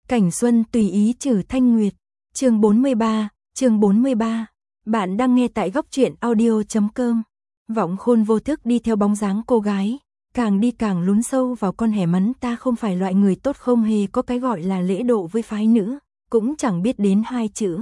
Cảnh xuân tùy ý trừ thanh nguyệt. Chương 43. Bạn đang nghe tại góc truyện audio.com. Vọng Khôn vô thức đi theo bóng dáng cô gái, càng đi càng lún sâu vào con hẻm. Hắn ta không phải loại người tốt, không hề có cái gọi là lễ độ với phái nữ, cũng chẳng biết đến hai chữ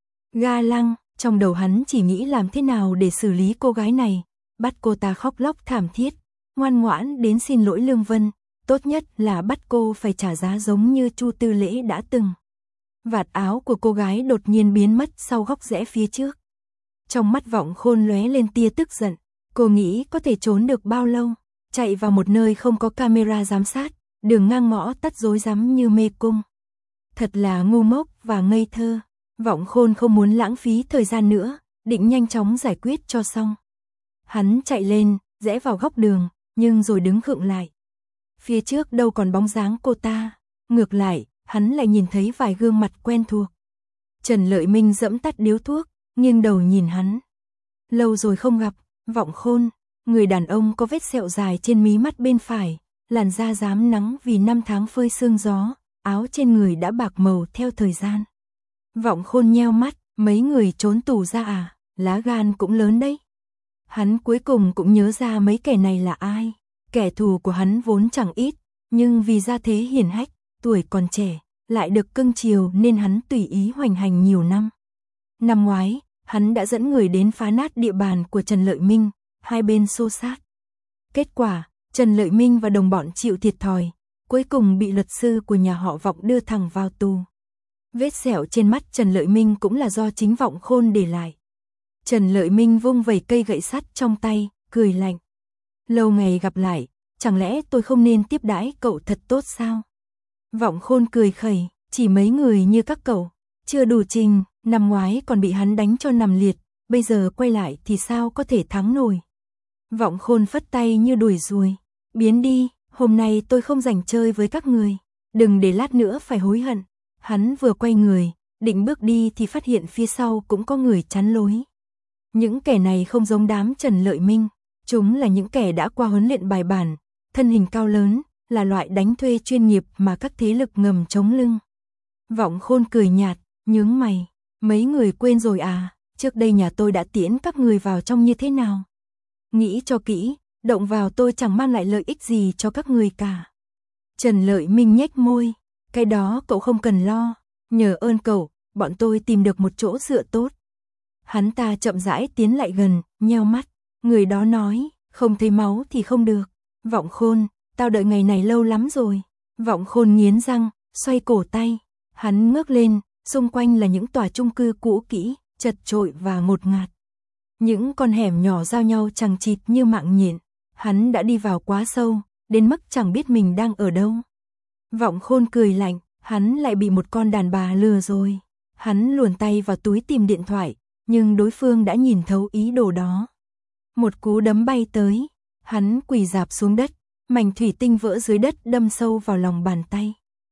ga lăng. Trong đầu hắn chỉ nghĩ làm thế nào để xử lý cô gái này, bắt cô ta khóc lóc thảm thiết, ngoan ngoãn đến xin lỗi Lương Vân, tốt nhất là bắt cô phải trả giá giống như Chu Tư Lễ đã từng. Vạt áo của cô gái đột nhiên biến mất sau góc rẽ phía trước. Trong mắt Vọng Khôn lóe lên tia tức giận, cô nghĩ có thể trốn được bao lâu, chạy vào một nơi không có camera giám sát, đường ngang ngõ tắt rối rắm như mê cung. Thật là ngu ngốc và ngây thơ. Vọng Khôn không muốn lãng phí thời gian nữa, định nhanh chóng giải quyết cho xong. Hắn chạy lên, rẽ vào góc đường, nhưng rồi đứng khựng lại. Phía trước đâu còn bóng dáng cô ta, ngược lại, hắn lại nhìn thấy vài gương mặt quen thuộc. Trần Lợi Minh giẫm tắt điếu thuốc, nghiêng đầu nhìn hắn. Lâu rồi không gặp, Vọng Khôn. Người đàn ông có vết sẹo dài trên mí mắt bên phải, làn da rám nắng vì năm tháng phơi sương gió, áo trên người đã bạc màu theo thời gian. Vọng Khôn nheo mắt, mấy người trốn tù ra à, lá gan cũng lớn đấy. Hắn cuối cùng cũng nhớ ra mấy kẻ này là ai. Kẻ thù của hắn vốn chẳng ít, nhưng vì gia thế hiển hách, tuổi còn trẻ, lại được cưng chiều nên hắn tùy ý hoành hành nhiều năm. Năm ngoái, hắn đã dẫn người đến phá nát địa bàn của Trần Lợi Minh, hai bên xô xát. Kết quả, Trần Lợi Minh và đồng bọn chịu thiệt thòi, cuối cùng bị luật sư của nhà họ Vọng đưa thẳng vào tù. Vết sẹo trên mắt Trần Lợi Minh cũng là do chính Vọng Khôn để lại. Trần Lợi Minh vung vẩy cây gậy sắt trong tay, cười lạnh. Lâu ngày gặp lại, chẳng lẽ tôi không nên tiếp đãi cậu thật tốt sao? Vọng Khôn cười khẩy, chỉ mấy người như các cậu, chưa đủ trình, năm ngoái còn bị hắn đánh cho nằm liệt, bây giờ quay lại thì sao có thể thắng nổi. Vọng Khôn phất tay như đuổi ruồi, biến đi, hôm nay tôi không rảnh chơi với các người, đừng để lát nữa phải hối hận. Hắn vừa quay người, định bước đi thì phát hiện phía sau cũng có người chắn lối. Những kẻ này không giống đám Trần Lợi Minh, chúng là những kẻ đã qua huấn luyện bài bản, thân hình cao lớn, là loại đánh thuê chuyên nghiệp mà các thế lực ngầm chống lưng. Vọng Khôn cười nhạt, nhướng mày, mấy người quên rồi à, trước đây nhà tôi đã tiễn các người vào trong như thế nào? Nghĩ cho kỹ, động vào tôi chẳng mang lại lợi ích gì cho các người cả. Trần Lợi Minh nhếch môi, cái đó cậu không cần lo, nhờ ơn cậu, bọn tôi tìm được một chỗ dựa tốt. Hắn ta chậm rãi tiến lại gần, nheo mắt, người đó nói, không thấy máu thì không được. Vọng Khôn, tao đợi ngày này lâu lắm rồi. Vọng Khôn nghiến răng, xoay cổ tay, hắn ngước lên, xung quanh là những tòa chung cư cũ kỹ, chật chội và ngột ngạt. Những con hẻm nhỏ giao nhau chằng chịt như mạng nhện, hắn đã đi vào quá sâu, đến mức chẳng biết mình đang ở đâu. Vọng Khôn cười lạnh, hắn lại bị một con đàn bà lừa rồi. Hắn luồn tay vào túi tìm điện thoại, nhưng đối phương đã nhìn thấu ý đồ đó. Một cú đấm bay tới, hắn quỳ rạp xuống đất, mảnh thủy tinh vỡ dưới đất đâm sâu vào lòng bàn tay.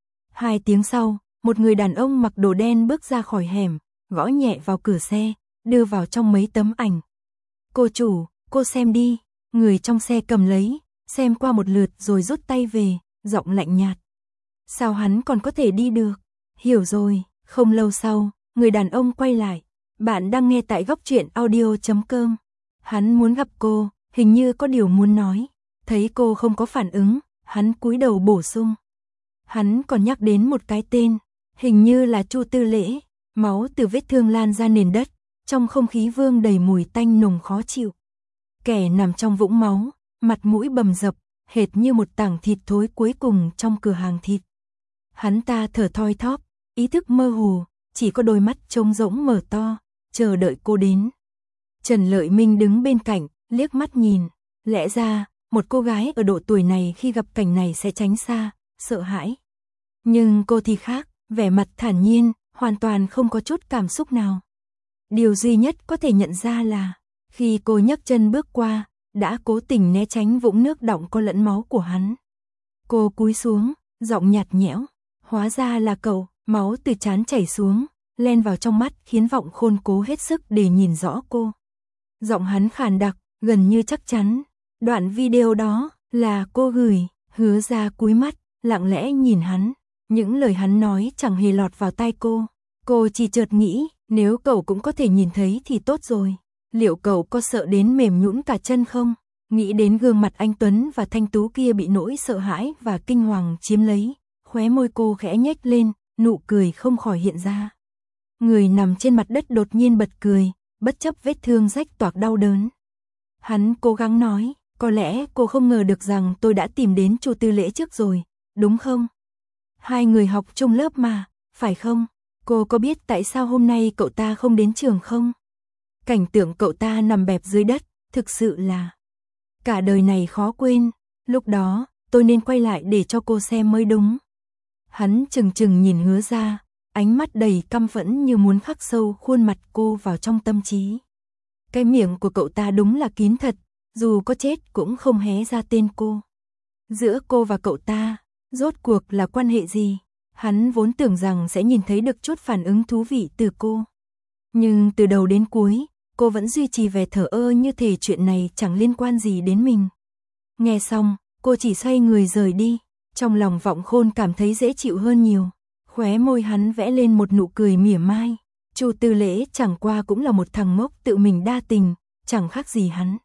2 tiếng sau, một người đàn ông mặc đồ đen bước ra khỏi hẻm, gõ nhẹ vào cửa xe, đưa vào trong mấy tấm ảnh. Cô chủ, cô xem đi. Người trong xe cầm lấy, xem qua một lượt rồi rút tay về, giọng lạnh nhạt. Sao hắn còn có thể đi được? Hiểu rồi. Không lâu sau, người đàn ông quay lại. Bạn đang nghe tại góc truyện audio.com. Hắn muốn gặp cô, hình như có điều muốn nói. Thấy cô không có phản ứng, hắn cúi đầu bổ sung. Hắn còn nhắc đến một cái tên, hình như là Chu Tư Lễ. Máu từ vết thương lan ra nền đất, trong không khí vương đầy mùi tanh nồng khó chịu. Kẻ nằm trong vũng máu, mặt mũi bầm dập, hệt như một tảng thịt thối cuối cùng trong cửa hàng thịt. Hắn ta thở thoi thóp, ý thức mơ hồ, chỉ có đôi mắt trống rỗng mở to, chờ đợi cô đến. Trần Lợi Minh đứng bên cạnh, liếc mắt nhìn. Lẽ ra, một cô gái ở độ tuổi này khi gặp cảnh này sẽ tránh xa, sợ hãi. Nhưng cô thì khác, vẻ mặt thản nhiên, hoàn toàn không có chút cảm xúc nào. Điều duy nhất có thể nhận ra là, khi cô nhấc chân bước qua, đã cố tình né tránh vũng nước đọng có lẫn máu của hắn. Cô cúi xuống, giọng nhạt nhẽo, hóa ra là cậu. Máu từ trán chảy xuống, len vào trong mắt khiến Vọng Khôn cố hết sức để nhìn rõ cô. Giọng hắn khàn đặc, gần như chắc chắn. Đoạn video đó là cô gửi, Hứa Ra cúi mắt, lặng lẽ nhìn hắn. Những lời hắn nói chẳng hề lọt vào tai cô. Cô chỉ chợt nghĩ, nếu cậu cũng có thể nhìn thấy thì tốt rồi. Liệu cậu có sợ đến mềm nhũn cả chân không? Nghĩ đến gương mặt anh Tuấn và thanh tú kia bị nỗi sợ hãi và kinh hoàng chiếm lấy, khóe môi cô khẽ nhếch lên, nụ cười không khỏi hiện ra. Người nằm trên mặt đất đột nhiên bật cười, bất chấp vết thương rách toạc đau đớn. Hắn cố gắng nói, có lẽ cô không ngờ được rằng tôi đã tìm đến Chu Tư Lễ trước rồi, đúng không? Hai người học chung lớp mà, phải không? Cô có biết tại sao hôm nay cậu ta không đến trường không? Cảnh tượng cậu ta nằm bẹp dưới đất, thực sự là cả đời này khó quên. Lúc đó, tôi nên quay lại để cho cô xem mới đúng. Hắn chừng chừng nhìn Hứa Ra, ánh mắt đầy căm phẫn như muốn khắc sâu khuôn mặt cô vào trong tâm trí. Cái miệng của cậu ta đúng là kín thật, dù có chết cũng không hé ra tên cô. Giữa cô và cậu ta, rốt cuộc là quan hệ gì? Hắn vốn tưởng rằng sẽ nhìn thấy được chút phản ứng thú vị từ cô. Nhưng từ đầu đến cuối, cô vẫn duy trì vẻ thờ ơ như thể chuyện này chẳng liên quan gì đến mình. Nghe xong, cô chỉ xoay người rời đi. Trong lòng Vọng Khôn cảm thấy dễ chịu hơn nhiều. Khóe môi hắn vẽ lên một nụ cười mỉa mai. Chu Tư Lễ chẳng qua cũng là một thằng ngốc tự mình đa tình, chẳng khác gì hắn.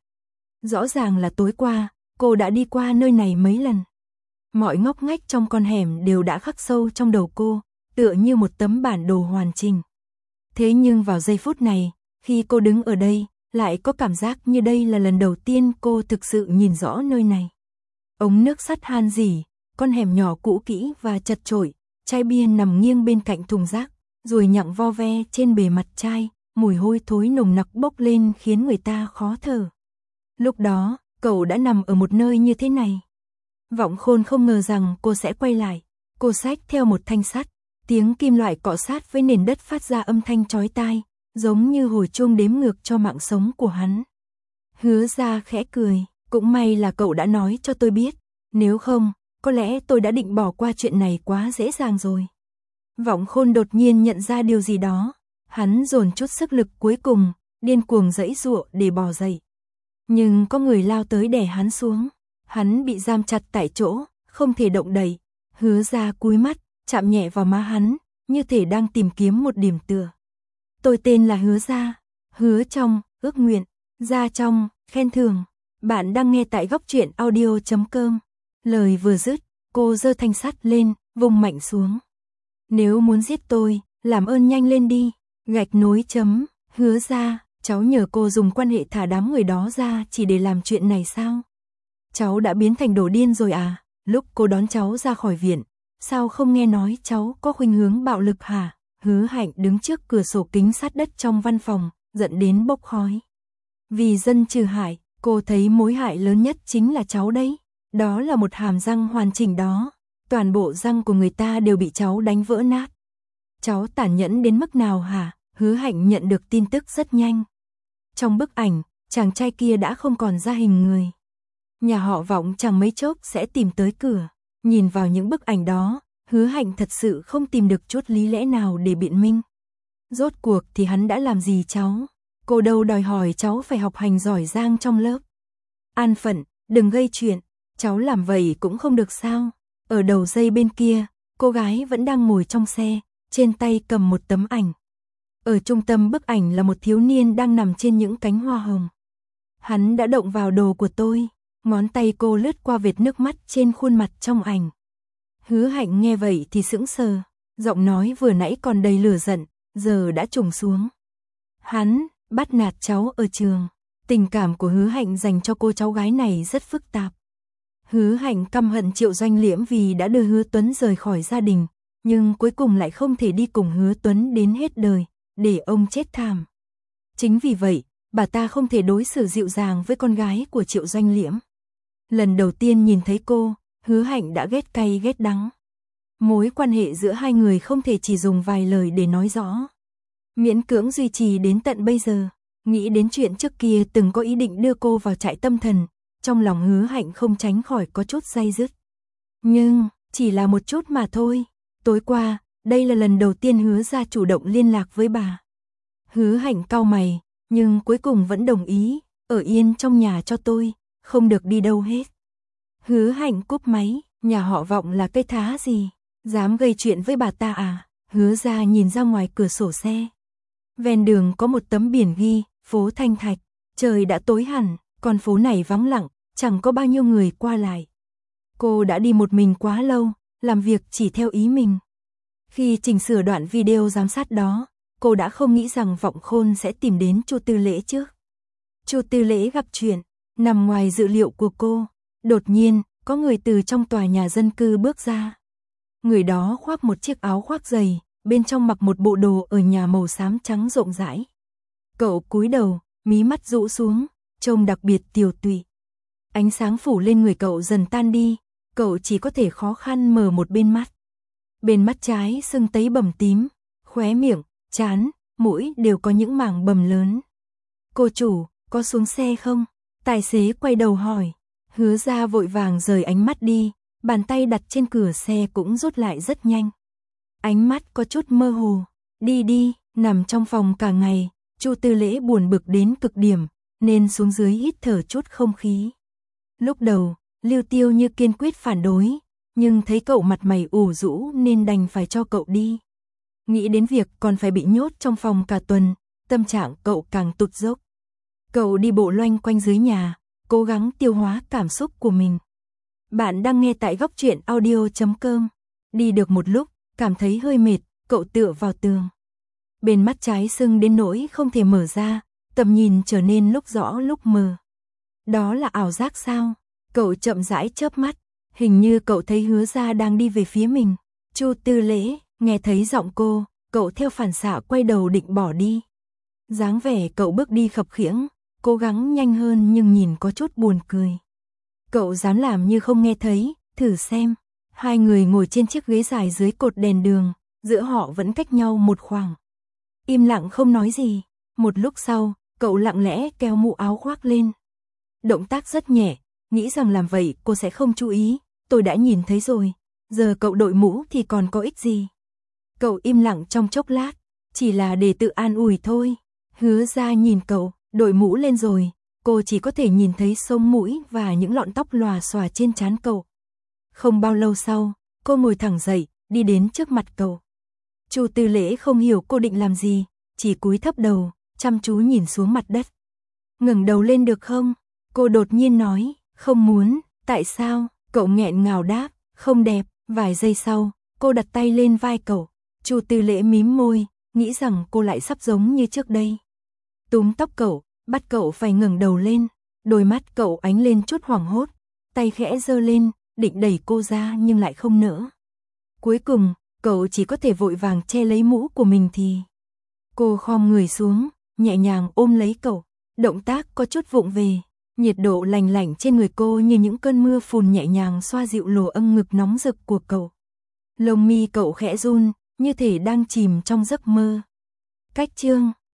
Rõ ràng là tối qua, cô đã đi qua nơi này mấy lần. Mọi ngóc ngách trong con hẻm đều đã khắc sâu trong đầu cô, tựa như một tấm bản đồ hoàn chỉnh. Thế nhưng vào giây phút này, khi cô đứng ở đây, lại có cảm giác như đây là lần đầu tiên cô thực sự nhìn rõ nơi này. Ống nước sắt han rỉ, con hẻm nhỏ cũ kỹ và chật chội, chai bia nằm nghiêng bên cạnh thùng rác, ruồi nhặng vo ve trên bề mặt chai, mùi hôi thối nồng nặc bốc lên khiến người ta khó thở. Lúc đó, cậu đã nằm ở một nơi như thế này. Vọng Khôn không ngờ rằng cô sẽ quay lại. Cô xách theo một thanh sắt, tiếng kim loại cọ sát với nền đất phát ra âm thanh chói tai, giống như hồi chuông đếm ngược cho mạng sống của hắn. Hứa Ra khẽ cười, cũng may là cậu đã nói cho tôi biết, nếu không, có lẽ tôi đã định bỏ qua chuyện này quá dễ dàng rồi. Vọng Khôn đột nhiên nhận ra điều gì đó, hắn dồn chút sức lực cuối cùng, điên cuồng giãy giụa để bò dậy. Nhưng có người lao tới đè hắn xuống, hắn bị giam chặt tại chỗ, không thể động đậy. Hứa Ra cúi mắt, chạm nhẹ vào má hắn, như thể đang tìm kiếm một điểm tựa. Tôi tên là Hứa Ra, hứa trong, ước nguyện, ra trong, khen thưởng. Bạn đang nghe tại góc truyện audio.com. Lời vừa dứt, cô giơ thanh sắt lên, vung mạnh xuống. Nếu muốn giết tôi, làm ơn nhanh lên đi. Gạch nối chấm, Hứa Ra, cháu nhờ cô dùng quan hệ thả đám người đó ra chỉ để làm chuyện này sao? Cháu đã biến thành đồ điên rồi à? Lúc cô đón cháu ra khỏi viện, sao không nghe nói cháu có khuynh hướng bạo lực hả? Hứa Hạnh đứng trước cửa sổ kính sát đất trong văn phòng, giận đến bốc khói. Vì dân trừ hại, cô thấy mối hại lớn nhất chính là cháu đấy. Đó là một hàm răng hoàn chỉnh đó. Toàn bộ răng của người ta đều bị cháu đánh vỡ nát. Cháu tàn nhẫn đến mức nào hả? Hứa Hạnh nhận được tin tức rất nhanh. Trong bức ảnh, chàng trai kia đã không còn ra hình người. Nhà họ Vọng chẳng mấy chốc sẽ tìm tới cửa. Nhìn vào những bức ảnh đó, Hứa Hạnh thật sự không tìm được chút lý lẽ nào để biện minh. Rốt cuộc thì hắn đã làm gì cháu? Cô đâu đòi hỏi cháu phải học hành giỏi giang trong lớp. An phận, đừng gây chuyện. Cháu làm vậy cũng không được sao? Ở đầu dây bên kia, cô gái vẫn đang ngồi trong xe, trên tay cầm một tấm ảnh. Ở trung tâm bức ảnh là một thiếu niên đang nằm trên những cánh hoa hồng. Hắn đã động vào đồ của tôi. Ngón tay cô lướt qua vệt nước mắt trên khuôn mặt trong ảnh. Hứa Hạnh nghe vậy thì sững sờ, giọng nói vừa nãy còn đầy lửa giận, giờ đã trùng xuống. Hắn bắt nạt cháu ở trường. Tình cảm của Hứa Hạnh dành cho cô cháu gái này rất phức tạp. Hứa Hạnh căm hận Triệu Doanh Liễm vì đã đưa Hứa Tuấn rời khỏi gia đình, nhưng cuối cùng lại không thể đi cùng Hứa Tuấn đến hết đời, để ông chết thảm. Chính vì vậy, bà ta không thể đối xử dịu dàng với con gái của Triệu Doanh Liễm. Lần đầu tiên nhìn thấy cô, Hứa Hạnh đã ghét cay ghét đắng. Mối quan hệ giữa hai người không thể chỉ dùng vài lời để nói rõ. Miễn cưỡng duy trì đến tận bây giờ, nghĩ đến chuyện trước kia từng có ý định đưa cô vào trại tâm thần, trong lòng Hứa Hạnh không tránh khỏi có chút day dứt. Nhưng, chỉ là một chút mà thôi. Tối qua, đây là lần đầu tiên Hứa Ra chủ động liên lạc với bà. Hứa Hạnh cau mày, nhưng cuối cùng vẫn đồng ý, ở yên trong nhà cho tôi, không được đi đâu hết. Hứa Hạnh cúp máy, nhà họ Vọng là cái thá gì? Dám gây chuyện với bà ta à? Hứa Ra nhìn ra ngoài cửa sổ xe. Ven đường có một tấm biển ghi, phố Thanh Thạch. Trời đã tối hẳn, con phố này vắng lặng, chẳng có bao nhiêu người qua lại. Cô đã đi một mình quá lâu, làm việc chỉ theo ý mình. Khi chỉnh sửa đoạn video giám sát đó, cô đã không nghĩ rằng Vọng Khôn sẽ tìm đến Chu Tư Lễ trước. Chu Tư Lễ gặp chuyện, nằm ngoài dự liệu của cô. Đột nhiên, có người từ trong tòa nhà dân cư bước ra. Người đó khoác một chiếc áo khoác dày, bên trong mặc một bộ đồ ở nhà màu xám trắng rộng rãi. Cậu cúi đầu, mí mắt rũ xuống, trông đặc biệt tiều tụy. Ánh sáng phủ lên người cậu dần tan đi, cậu chỉ có thể khó khăn mở một bên mắt. Bên mắt trái sưng tấy bầm tím, khóe miệng, trán, mũi đều có những mảng bầm lớn. Cô chủ, có xuống xe không? Tài xế quay đầu hỏi. Hứa Ra vội vàng rời ánh mắt đi, bàn tay đặt trên cửa xe cũng rút lại rất nhanh. Ánh mắt có chút mơ hồ. Đi đi, nằm trong phòng cả ngày, Chu Tư Lễ buồn bực đến cực điểm, nên xuống dưới hít thở chút không khí. Lúc đầu, Lưu Tiêu như kiên quyết phản đối, nhưng thấy cậu mặt mày ủ rũ nên đành phải cho cậu đi. Nghĩ đến việc còn phải bị nhốt trong phòng cả tuần, tâm trạng cậu càng tụt dốc. Cậu đi bộ loanh quanh dưới nhà, cố gắng tiêu hóa cảm xúc của mình. Bạn đang nghe tại góc truyện audio.com. Đi được một lúc, cảm thấy hơi mệt, cậu tựa vào tường. Bên mắt trái sưng đến nỗi không thể mở ra, tầm nhìn trở nên lúc rõ lúc mờ. Đó là ảo giác sao? Cậu chậm rãi chớp mắt, hình như cậu thấy Hứa Ra đang đi về phía mình. Chu Tư Lễ, nghe thấy giọng cô, cậu theo phản xạ quay đầu định bỏ đi. Dáng vẻ cậu bước đi khập khiễng, cố gắng nhanh hơn nhưng nhìn có chút buồn cười. Cậu dám làm như không nghe thấy, thử xem. Hai người ngồi trên chiếc ghế dài dưới cột đèn đường, giữa họ vẫn cách nhau một khoảng. Im lặng không nói gì. Một lúc sau, cậu lặng lẽ kéo mũ áo khoác lên. Động tác rất nhẹ, nghĩ rằng làm vậy cô sẽ không chú ý, tôi đã nhìn thấy rồi. Giờ cậu đội mũ thì còn có ích gì? Cậu im lặng trong chốc lát, chỉ là để tự an ủi thôi. Hứa Ra nhìn cậu, đội mũ lên rồi, cô chỉ có thể nhìn thấy sống mũi và những lọn tóc lòa xòa trên trán cậu. Không bao lâu sau, cô ngồi thẳng dậy, đi đến trước mặt cậu. Chu Tư Lễ không hiểu cô định làm gì, chỉ cúi thấp đầu, chăm chú nhìn xuống mặt đất. Ngẩng đầu lên được không? Cô đột nhiên nói, không muốn. Tại sao? Cậu nghẹn ngào đáp, không đẹp. Vài giây sau, cô đặt tay lên vai cậu. Chu Tư Lễ mím môi, nghĩ rằng cô lại sắp giống như trước đây. Túm tóc cậu, bắt cậu phải ngẩng đầu lên. Đôi mắt cậu ánh lên chút hoảng hốt, tay khẽ giơ lên, định đẩy cô ra nhưng lại không nỡ. Cuối cùng, cậu chỉ có thể vội vàng che lấy mũ của mình thì cô khom người xuống, nhẹ nhàng ôm lấy cậu. Động tác có chút vụng về, nhiệt độ lành lạnh trên người cô như những cơn mưa phùn nhẹ nhàng xoa dịu lồ âng ngực nóng rực của cậu. Lông mi cậu khẽ run, như thể đang chìm trong giấc mơ. Cách chương